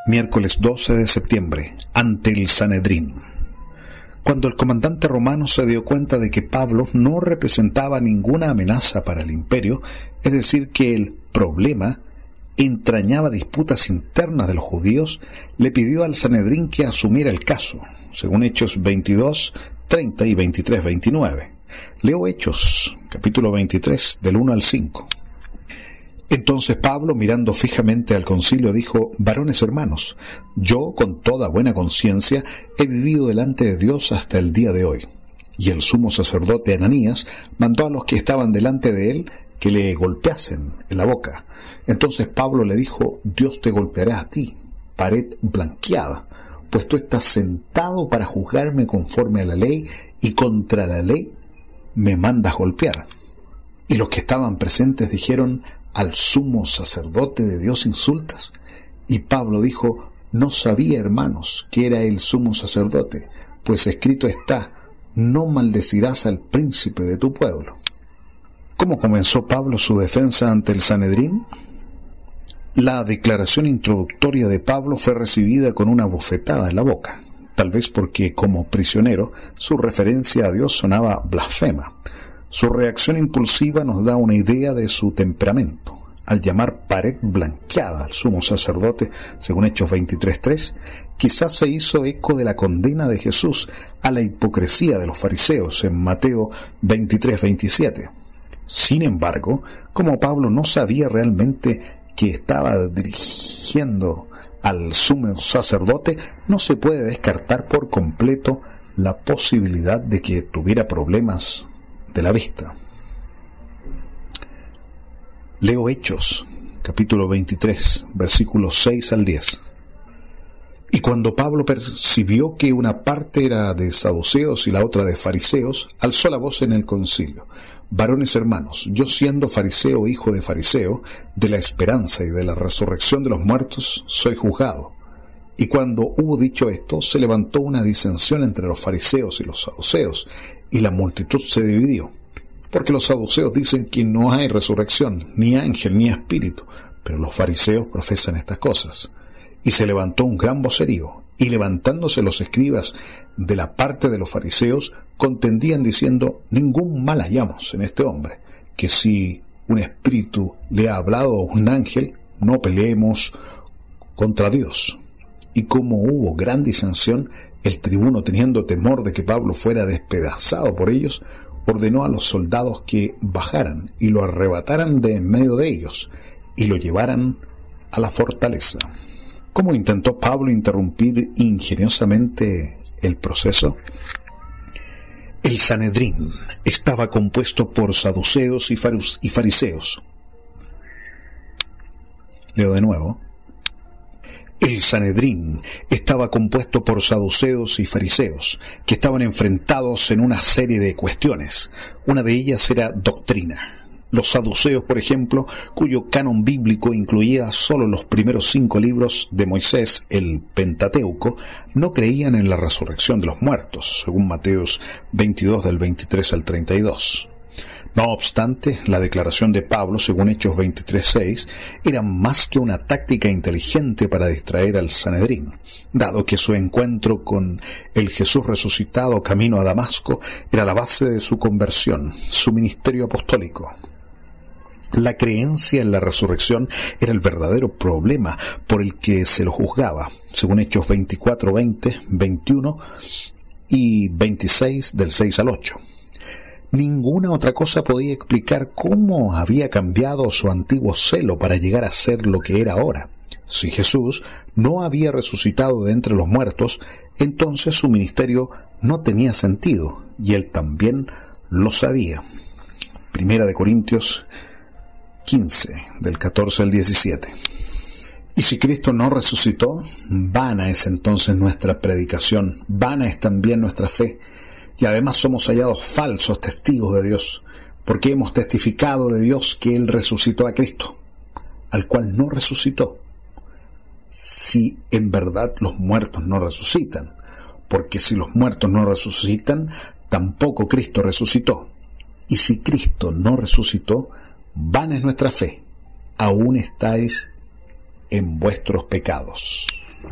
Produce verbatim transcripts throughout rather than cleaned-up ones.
Miércoles doce de septiembre, ante el Sanedrín. Cuando el comandante romano se dio cuenta de que Pablo no representaba ninguna amenaza para el imperio, es decir, que el problema entrañaba disputas internas de los judíos, le pidió al Sanedrín que asumiera el caso, según Hechos veintidós, treinta y veintitrés, veintinueve. Leo Hechos, capítulo veintitrés, del uno al cinco. Entonces Pablo, mirando fijamente al concilio, dijo: varones hermanos, yo con toda buena conciencia he vivido delante de Dios hasta el día de hoy. Y el sumo sacerdote Ananías mandó a los que estaban delante de él que le golpeasen en la boca. Entonces Pablo le dijo: Dios te golpeará a ti, pared blanqueada, pues tú estás sentado para juzgarme conforme a la ley, y contra la ley me mandas golpear. Y los que estaban presentes dijeron: ¿al sumo sacerdote de Dios insultas? Y Pablo dijo: no sabía, hermanos, que era el sumo sacerdote, pues escrito está: no maldecirás al príncipe de tu pueblo. ¿Cómo comenzó Pablo su defensa ante el Sanedrín? La declaración introductoria de Pablo fue recibida con una bofetada en la boca, tal vez porque, como prisionero, su referencia a Dios sonaba blasfema. Su reacción impulsiva nos da una idea de su temperamento. Al llamar pared blanqueada al sumo sacerdote, según Hechos veintitrés, tres, quizás se hizo eco de la condena de Jesús a la hipocresía de los fariseos en Mateo veintitrés, veintisiete. Sin embargo, como Pablo no sabía realmente que estaba dirigiendo al sumo sacerdote, no se puede descartar por completo la posibilidad de que tuviera problemas de la vista. Leo Hechos, capítulo veintitrés, versículos seis al diez. Y cuando Pablo percibió que una parte era de saduceos y la otra de fariseos, alzó la voz en el concilio: varones hermanos, yo siendo fariseo, hijo de fariseo, de la esperanza y de la resurrección de los muertos, soy juzgado. Y cuando hubo dicho esto, se levantó una disensión entre los fariseos y los saduceos, y la multitud se dividió. Porque los saduceos dicen que no hay resurrección, ni ángel, ni espíritu, pero los fariseos profesan estas cosas. Y se levantó un gran vocerío, y levantándose los escribas de la parte de los fariseos, contendían diciendo: ningún mal hallamos en este hombre, que si un espíritu le ha hablado a un ángel, no peleemos contra Dios. Y como hubo gran disensión, el tribuno, teniendo temor de que Pablo fuera despedazado por ellos, ordenó a los soldados que bajaran y lo arrebataran de en medio de ellos y lo llevaran a la fortaleza. ¿Cómo intentó Pablo interrumpir ingeniosamente el proceso? El Sanedrín estaba compuesto por saduceos y fariseos. Leo de nuevo. El Sanedrín estaba compuesto por saduceos y fariseos, que estaban enfrentados en una serie de cuestiones. Una de ellas era doctrina. Los saduceos, por ejemplo, cuyo canon bíblico incluía solo los primeros cinco libros de Moisés, el Pentateuco, no creían en la resurrección de los muertos, según Mateos veintidós, del veintitrés al treinta y dos. No obstante, la declaración de Pablo, según Hechos veintitrés, seis, era más que una táctica inteligente para distraer al Sanedrín, dado que su encuentro con el Jesús resucitado camino a Damasco era la base de su conversión, su ministerio apostólico. La creencia en la resurrección era el verdadero problema por el que se lo juzgaba, según Hechos veinticuatro, veinte, veintiuno y veintiséis, del seis al ocho. Ninguna otra cosa podía explicar cómo había cambiado su antiguo celo para llegar a ser lo que era ahora. Si Jesús no había resucitado de entre los muertos, entonces su ministerio no tenía sentido, y él también lo sabía. Primera de Corintios quince, del catorce al diecisiete. Y si Cristo no resucitó, vana es entonces nuestra predicación, vana es también nuestra fe. Y además somos hallados falsos testigos de Dios, porque hemos testificado de Dios que Él resucitó a Cristo, al cual no resucitó. Si en verdad los muertos no resucitan, porque si los muertos no resucitan, tampoco Cristo resucitó. Y si Cristo no resucitó, vana es nuestra fe, aún estáis en vuestros pecados.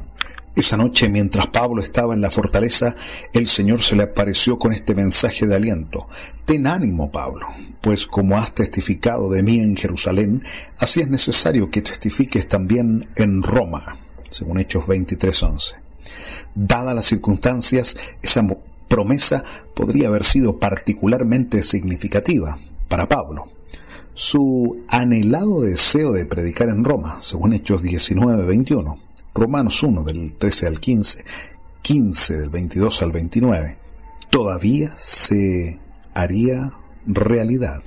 Esa noche, mientras Pablo estaba en la fortaleza, el Señor se le apareció con este mensaje de aliento: Ten ánimo, Pablo, pues como has testificado de mí en Jerusalén, así es necesario que testifiques también en Roma, según Hechos veintitrés once. Dadas las circunstancias, esa promesa podría haber sido particularmente significativa para Pablo. Su anhelado deseo de predicar en Roma, según Hechos diecinueve veintiuno, Romanos uno del trece al quince, quince del veintidós al veintinueve, todavía se haría realidad.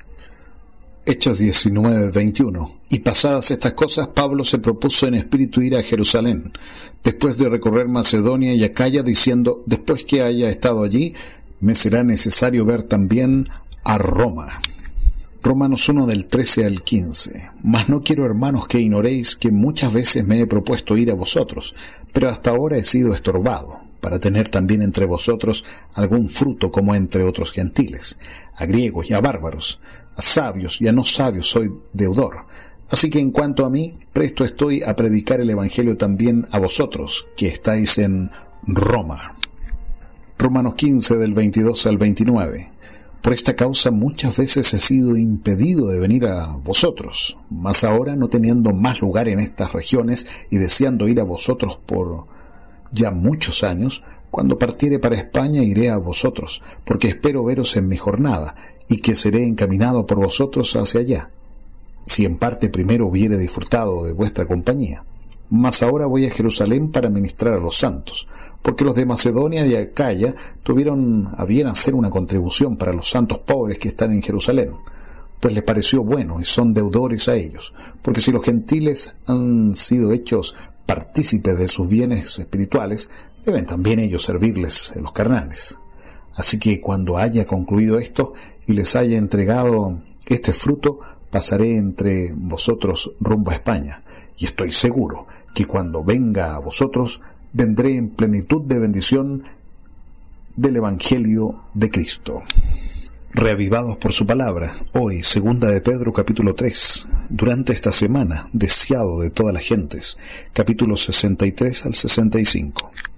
Hechos diecinueve veintiuno. Y pasadas estas cosas, Pablo se propuso en espíritu ir a Jerusalén, después de recorrer Macedonia y Acaya, diciendo: después que haya estado allí, me será necesario ver también a Roma. Romanos uno del trece al quince. Mas no quiero, hermanos, que ignoréis que muchas veces me he propuesto ir a vosotros, pero hasta ahora he sido estorbado, para tener también entre vosotros algún fruto como entre otros gentiles, a griegos y a bárbaros, a sabios y a no sabios soy deudor. Así que en cuanto a mí, presto estoy a predicar el evangelio también a vosotros, que estáis en Roma. Romanos quince del veintidós al veintinueve. Por esta causa muchas veces he sido impedido de venir a vosotros, mas ahora, no teniendo más lugar en estas regiones y deseando ir a vosotros por ya muchos años, cuando partiere para España iré a vosotros, porque espero veros en mi jornada, y que seré encaminado por vosotros hacia allá, si en parte primero hubiere disfrutado de vuestra compañía. Mas ahora voy a Jerusalén para ministrar a los santos, porque los de Macedonia y Acaya tuvieron a bien hacer una contribución para los santos pobres que están en Jerusalén, pues les pareció bueno y son deudores a ellos, porque si los gentiles han sido hechos partícipes de sus bienes espirituales, deben también ellos servirles en los carnales. Así que cuando haya concluido esto y les haya entregado este fruto, pasaré entre vosotros rumbo a España, y estoy seguro que cuando venga a vosotros, vendré en plenitud de bendición del Evangelio de Cristo. Reavivados por su palabra, hoy, segunda de Pedro, capítulo tres, durante esta semana, deseado de todas las gentes, capítulos sesenta y tres al sesenta y cinco.